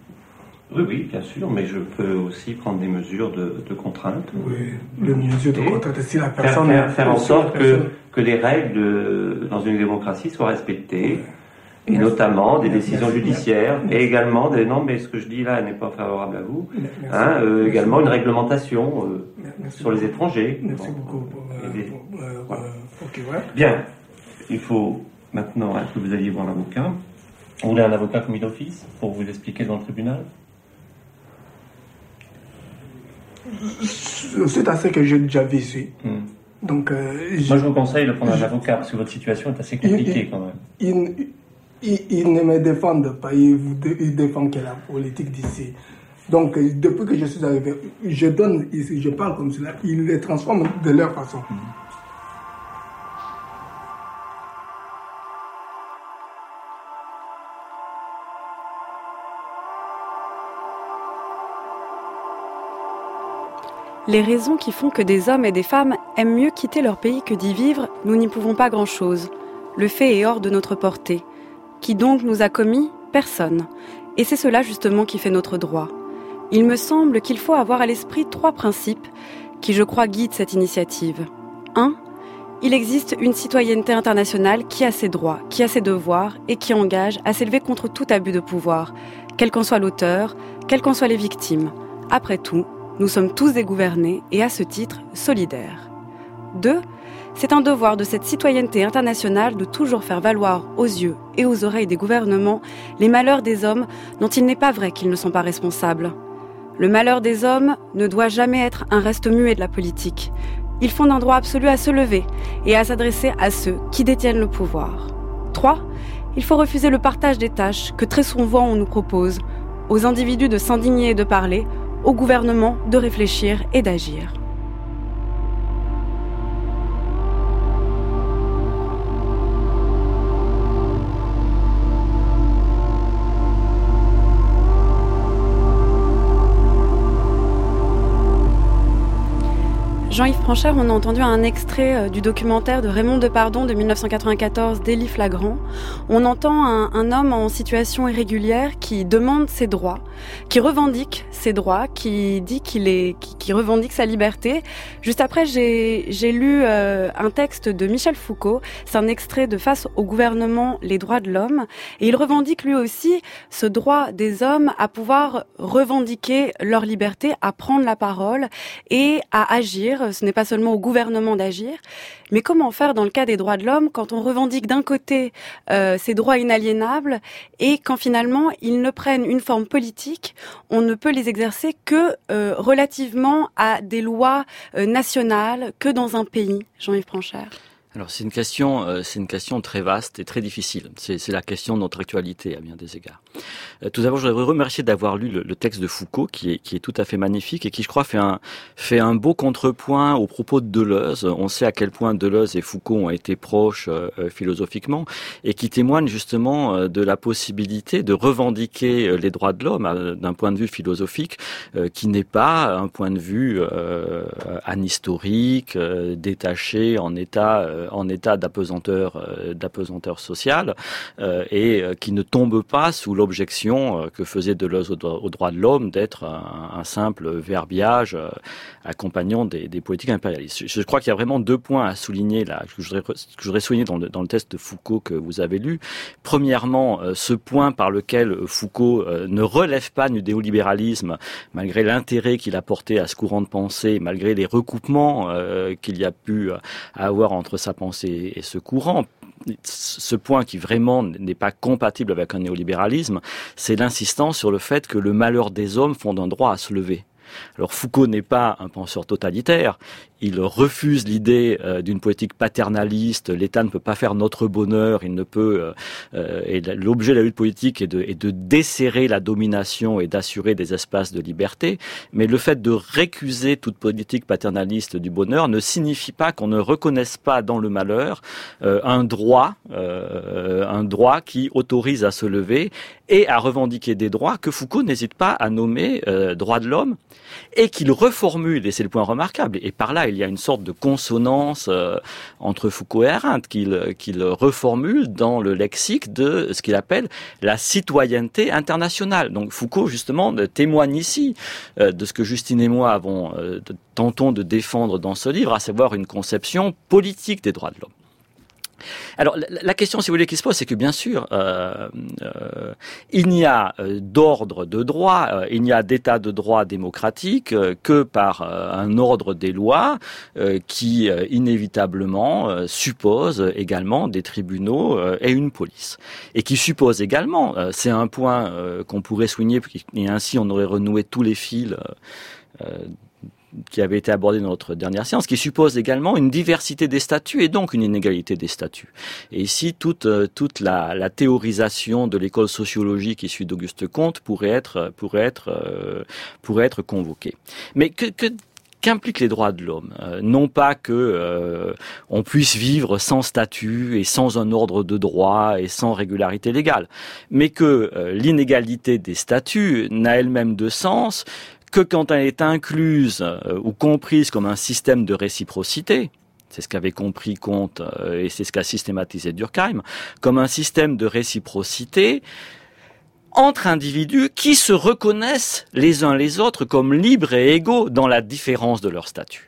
Oui, bien sûr, mais je peux aussi prendre des mesures de contrainte. Oui, les mesures de contrainte. Si la personne faire en sorte que les règles dans une démocratie soient respectées, et notamment des décisions judiciaires, et également des... Non, mais ce que je dis là n'est pas favorable à vous. Également une réglementation sur les étrangers. Merci beaucoup. Bien, il faut maintenant que vous alliez voir l'avocat. Vous voulez un avocat commis d'office pour vous expliquer devant le tribunal ? C'est assez que j'ai déjà vu ici. Donc, moi, je vous conseille de prendre un avocat parce que votre situation est assez compliquée quand même. Ils ne me défendent pas, ils défendent que la politique d'ici. Donc, depuis que je suis arrivé, je donne ici, je parle comme cela, ils les transforment de leur façon. Les raisons qui font que des hommes et des femmes aiment mieux quitter leur pays que d'y vivre, nous n'y pouvons pas grand-chose. Le fait est hors de notre portée. Qui donc nous a commis ? Personne. Et c'est cela justement qui fait notre droit. Il me semble qu'il faut avoir à l'esprit 3 principes qui, je crois, guident cette initiative. 1. Il existe une citoyenneté internationale qui a ses droits, qui a ses devoirs et qui engage à s'élever contre tout abus de pouvoir, quel qu'en soit l'auteur, quelles qu'en soient les victimes. Après tout, nous sommes tous des gouvernés et à ce titre solidaires. 2. C'est un devoir de cette citoyenneté internationale de toujours faire valoir aux yeux et aux oreilles des gouvernements les malheurs des hommes dont il n'est pas vrai qu'ils ne sont pas responsables. Le malheur des hommes ne doit jamais être un reste muet de la politique. Ils font un droit absolu à se lever et à s'adresser à ceux qui détiennent le pouvoir. 3. Il faut refuser le partage des tâches que très souvent on nous propose, aux individus de s'indigner et de parler, au gouvernement de réfléchir et d'agir. Jean-Yves Franchère, on a entendu un extrait du documentaire de Raymond Depardon de 1994 d'Élie Flagrant. On entend un homme en situation irrégulière qui demande ses droits, qui revendique ses droits, qui dit qui revendique sa liberté. Juste après, j'ai lu un texte de Michel Foucault. C'est un extrait de Face au gouvernement, les droits de l'homme. Et il revendique lui aussi ce droit des hommes à pouvoir revendiquer leur liberté, à prendre la parole et à agir. Ce n'est pas seulement au gouvernement d'agir, mais comment faire dans le cas des droits de l'homme quand on revendique d'un côté ces droits inaliénables et quand finalement ils ne prennent une forme politique, on ne peut les exercer que relativement à des lois nationales, que dans un pays. Jean-Yves Franchère. Alors c'est une question très vaste et très difficile. C'est la question de notre actualité à bien des égards. Tout d'abord, je voudrais remercier d'avoir lu le texte de Foucault qui est tout à fait magnifique et qui, je crois, fait un beau contrepoint aux propos de Deleuze. On sait à quel point Deleuze et Foucault ont été proches philosophiquement et qui témoigne justement de la possibilité de revendiquer les droits de l'homme d'un point de vue philosophique qui n'est pas un point de vue anhistorique, détaché en état d'apesanteur social et qui ne tombe pas sous l'objection que faisait Deleuze aux droits de l'homme d'être un simple verbiage accompagnant des politiques impérialistes. Je crois qu'il y a vraiment deux points à souligner là, que je voudrais souligner dans le texte de Foucault que vous avez lu. Premièrement, ce point par lequel Foucault ne relève pas du néolibéralisme, malgré l'intérêt qu'il a porté à ce courant de pensée, malgré les recoupements qu'il y a pu avoir entre sa pensée et ce courant. Ce point qui vraiment n'est pas compatible avec un néolibéralisme, c'est l'insistance sur le fait que le malheur des hommes fonde un droit à se lever. Alors Foucault n'est pas un penseur totalitaire, il refuse l'idée d'une politique paternaliste, l'État ne peut pas faire notre bonheur, il ne peut... et l'objet de la lutte politique est de desserrer la domination et d'assurer des espaces de liberté, mais le fait de récuser toute politique paternaliste du bonheur ne signifie pas qu'on ne reconnaisse pas dans le malheur un droit qui autorise à se lever et à revendiquer des droits que Foucault n'hésite pas à nommer droits de l'homme, et qu'il reformule, et c'est le point remarquable, et par là il y a une sorte de consonance entre Foucault et Arendt qu'il reformule dans le lexique de ce qu'il appelle la citoyenneté internationale. Donc Foucault justement témoigne ici de ce que Justine et moi tentons de défendre dans ce livre, à savoir une conception politique des droits de l'homme. Alors la question, si vous voulez, qui se pose, c'est que bien sûr, il n'y a d'ordre de droit, il n'y a d'état de droit démocratique que par un ordre des lois qui inévitablement suppose également des tribunaux et une police. Et qui suppose également, c'est un point qu'on pourrait souligner, et ainsi on aurait renoué tous les fils qui avait été abordé dans notre dernière séance, qui suppose également une diversité des statuts et donc une inégalité des statuts. Et ici, toute la théorisation de l'école sociologique issue d'Auguste Comte pourrait être convoquée. Mais qu'impliquent les droits de l'homme ? Non pas que on puisse vivre sans statut et sans un ordre de droit et sans régularité légale, mais que l'inégalité des statuts n'a elle-même de sens que quand elle est incluse ou comprise comme un système de réciprocité, c'est ce qu'avait compris Comte et c'est ce qu'a systématisé Durkheim, comme un système de réciprocité entre individus qui se reconnaissent les uns les autres comme libres et égaux dans la différence de leur statut.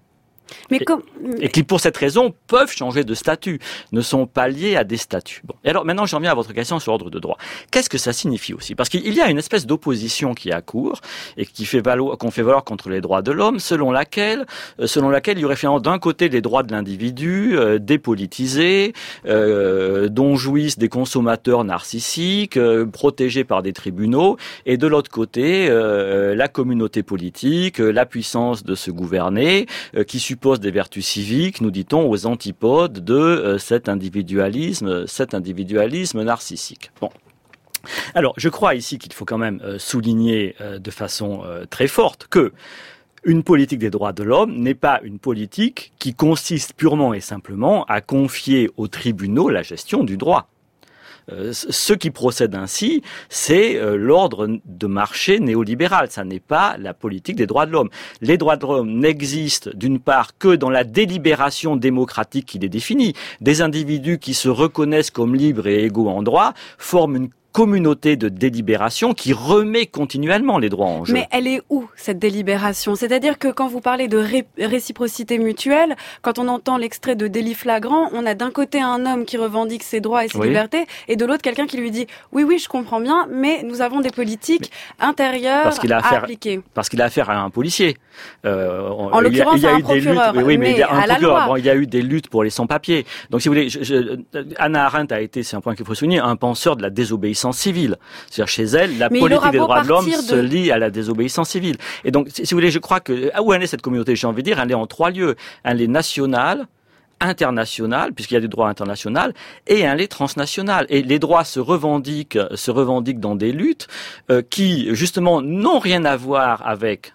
Et qui, pour cette raison, peuvent changer de statut, ne sont pas liés à des statuts. Bon. Et alors, maintenant, j'en viens à votre question sur l'ordre de droit. Qu'est-ce que ça signifie aussi ? Parce qu'il y a une espèce d'opposition qui accourt et qu'on fait valoir contre les droits de l'homme, selon laquelle il y aurait finalement d'un côté les droits de l'individu, dépolitisés, dont jouissent des consommateurs narcissiques, protégés par des tribunaux, et de l'autre côté, la communauté politique, la puissance de se gouverner, qui suppose des vertus civiques, nous dit-on, aux antipodes de cet individualisme narcissique. Bon. Alors, je crois ici qu'il faut quand même souligner de façon très forte que une politique des droits de l'homme n'est pas une politique qui consiste purement et simplement à confier aux tribunaux la gestion du droit. Ce qui procède ainsi, c'est l'ordre de marché néolibéral. Ça n'est pas la politique des droits de l'homme. Les droits de l'homme n'existent d'une part que dans la délibération démocratique qui les définit. Des individus qui se reconnaissent comme libres et égaux en droit forment une communauté de délibération qui remet continuellement les droits en jeu. Mais elle est où, cette délibération ? C'est-à-dire que quand vous parlez de réciprocité mutuelle, quand on entend l'extrait de délit flagrant, on a d'un côté un homme qui revendique ses droits et ses libertés, et de l'autre quelqu'un qui lui dit « Oui, je comprends bien, mais nous avons des politiques intérieures à appliquer. » Parce qu'il a affaire à un policier. En l'occurrence, il y a un procureur. Il y a eu des luttes pour les sans-papiers. Donc, si vous voulez, Hannah Arendt a été, c'est un point qu'il faut souligner, un penseur de la désobéissance civile. C'est-à-dire chez elle, la politique des droits de l'homme se lie à la désobéissance civile. Et donc, si vous voulez, je crois que où elle est cette communauté, j'ai envie de dire, elle est en 3 lieux. Elle est nationale, internationale, puisqu'il y a des droits internationaux, et un lait transnational. Et les droits se revendiquent dans des luttes qui, justement, n'ont rien à voir avec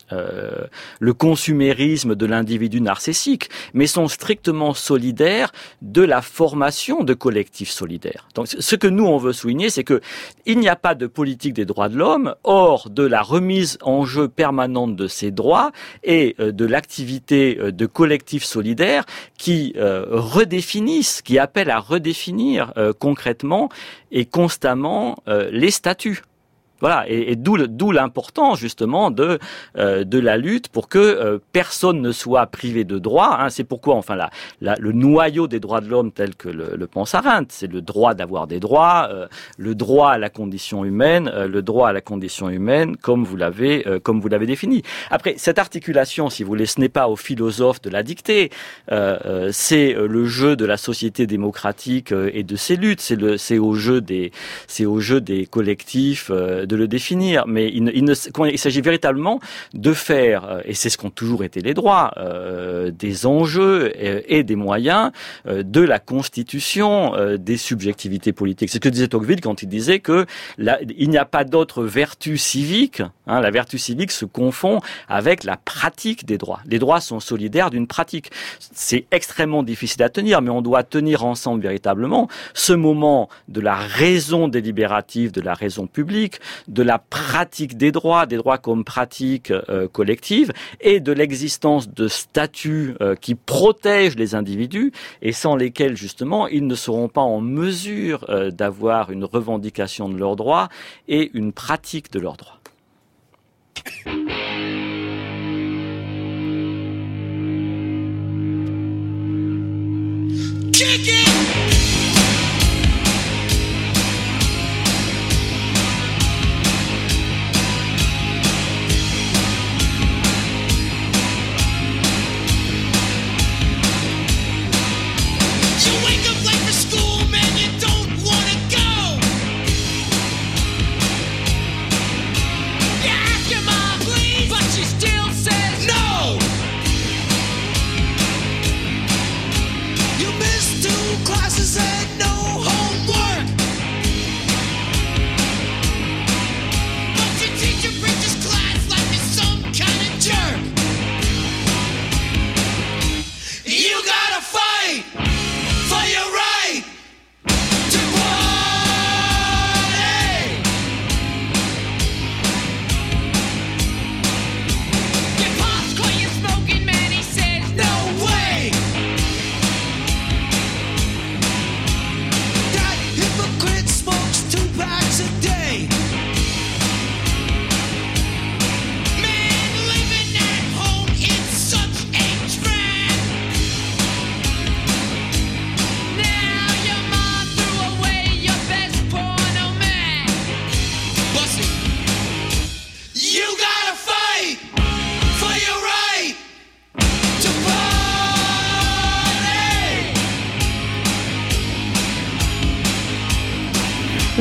le consumérisme de l'individu narcissique, mais sont strictement solidaires de la formation de collectifs solidaires. Donc, ce que nous, on veut souligner, c'est que il n'y a pas de politique des droits de l'homme hors de la remise en jeu permanente de ces droits et de l'activité de collectifs solidaires qui redéfinissent, qui appellent à redéfinir concrètement et constamment les statuts. Voilà, et d'où l'importance justement de la lutte pour que personne ne soit privé de droits. Hein. C'est pourquoi, enfin, le noyau des droits de l'homme tel que le pense Arendt, c'est le droit d'avoir des droits, le droit à la condition humaine, comme vous l'avez défini. Après, cette articulation, si vous voulez, ce n'est pas aux philosophes de la dicter, c'est le jeu de la société démocratique et de ses luttes, c'est au jeu des collectifs de le définir, mais il s'agit véritablement de faire, et c'est ce qu'ont toujours été les droits, des enjeux et des moyens de la constitution des subjectivités politiques. C'est ce que disait Tocqueville quand il disait que il n'y a pas d'autre vertu civique. Hein, la vertu civique se confond avec la pratique des droits. Les droits sont solidaires d'une pratique. C'est extrêmement difficile à tenir, mais on doit tenir ensemble véritablement ce moment de la raison délibérative, de la raison publique, de la pratique des droits comme pratique collective, et de l'existence de statuts qui protègent les individus et sans lesquels justement ils ne seront pas en mesure d'avoir une revendication de leurs droits et une pratique de leurs droits. Kick it! Classes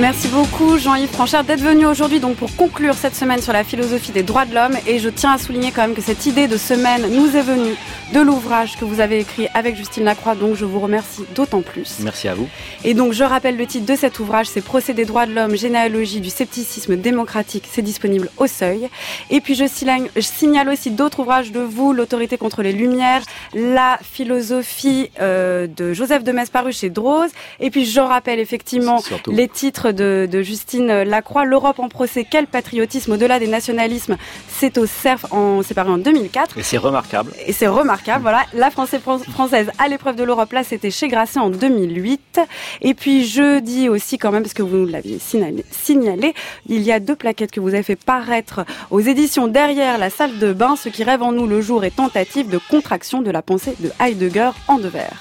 Merci beaucoup Jean-Yves Franchère d'être venu aujourd'hui donc pour conclure cette semaine sur la philosophie des droits de l'homme, et je tiens à souligner quand même que cette idée de semaine nous est venue de l'ouvrage que vous avez écrit avec Justine Lacroix, donc je vous remercie d'autant plus. Merci à vous. Et donc je rappelle le titre de cet ouvrage, c'est Procès des droits de l'homme, généalogie du scepticisme démocratique, c'est disponible au Seuil. Et puis je signale aussi d'autres ouvrages de vous, L'autorité contre les Lumières, La philosophie de Joseph de Metz paru chez Droz, et puis je rappelle effectivement les titres de Justine Lacroix, L'Europe en procès, quel patriotisme au-delà des nationalismes, c'est au CERF, c'est paru en 2004. Et c'est remarquable. Voilà. La française à l'épreuve de l'Europe, là c'était chez Grasset en 2008. Et puis je dis aussi quand même, parce que vous l'aviez signalé, il y a 2 plaquettes que vous avez fait paraître aux éditions Derrière la salle de bain, Ce qui rêve en nous le jour et tentative de contraction de la pensée de Heidegger en 2 vers.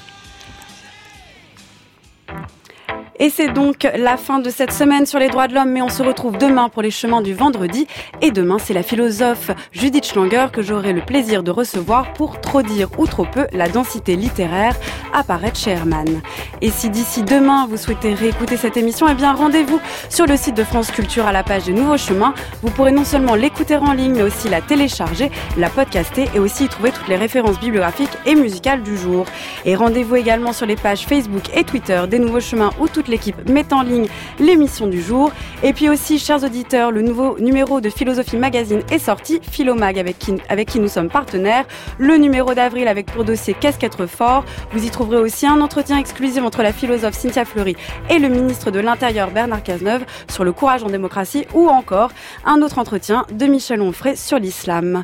Et c'est donc la fin de cette semaine sur les droits de l'homme, mais on se retrouve demain pour les chemins du vendredi. Et demain, c'est la philosophe Judith Schlanger que j'aurai le plaisir de recevoir pour Trop dire ou trop peu, la densité littéraire, apparaître chez Hermann. Et si d'ici demain, vous souhaitez réécouter cette émission, eh bien rendez-vous sur le site de France Culture à la page des Nouveaux Chemins. Vous pourrez non seulement l'écouter en ligne, mais aussi la télécharger, la podcaster et aussi y trouver toutes les références bibliographiques et musicales du jour. Et rendez-vous également sur les pages Facebook et Twitter des Nouveaux Chemins où toute l'équipe met en ligne l'émission du jour. Et puis aussi, chers auditeurs, le nouveau numéro de Philosophie Magazine est sorti, Philomag, avec qui nous sommes partenaires. Le numéro d'avril avec pour dossier Qu'est-ce qu'être fort. Vous y trouverez aussi un entretien exclusif entre la philosophe Cynthia Fleury et le ministre de l'Intérieur Bernard Cazeneuve sur le courage en démocratie, ou encore un autre entretien de Michel Onfray sur l'islam.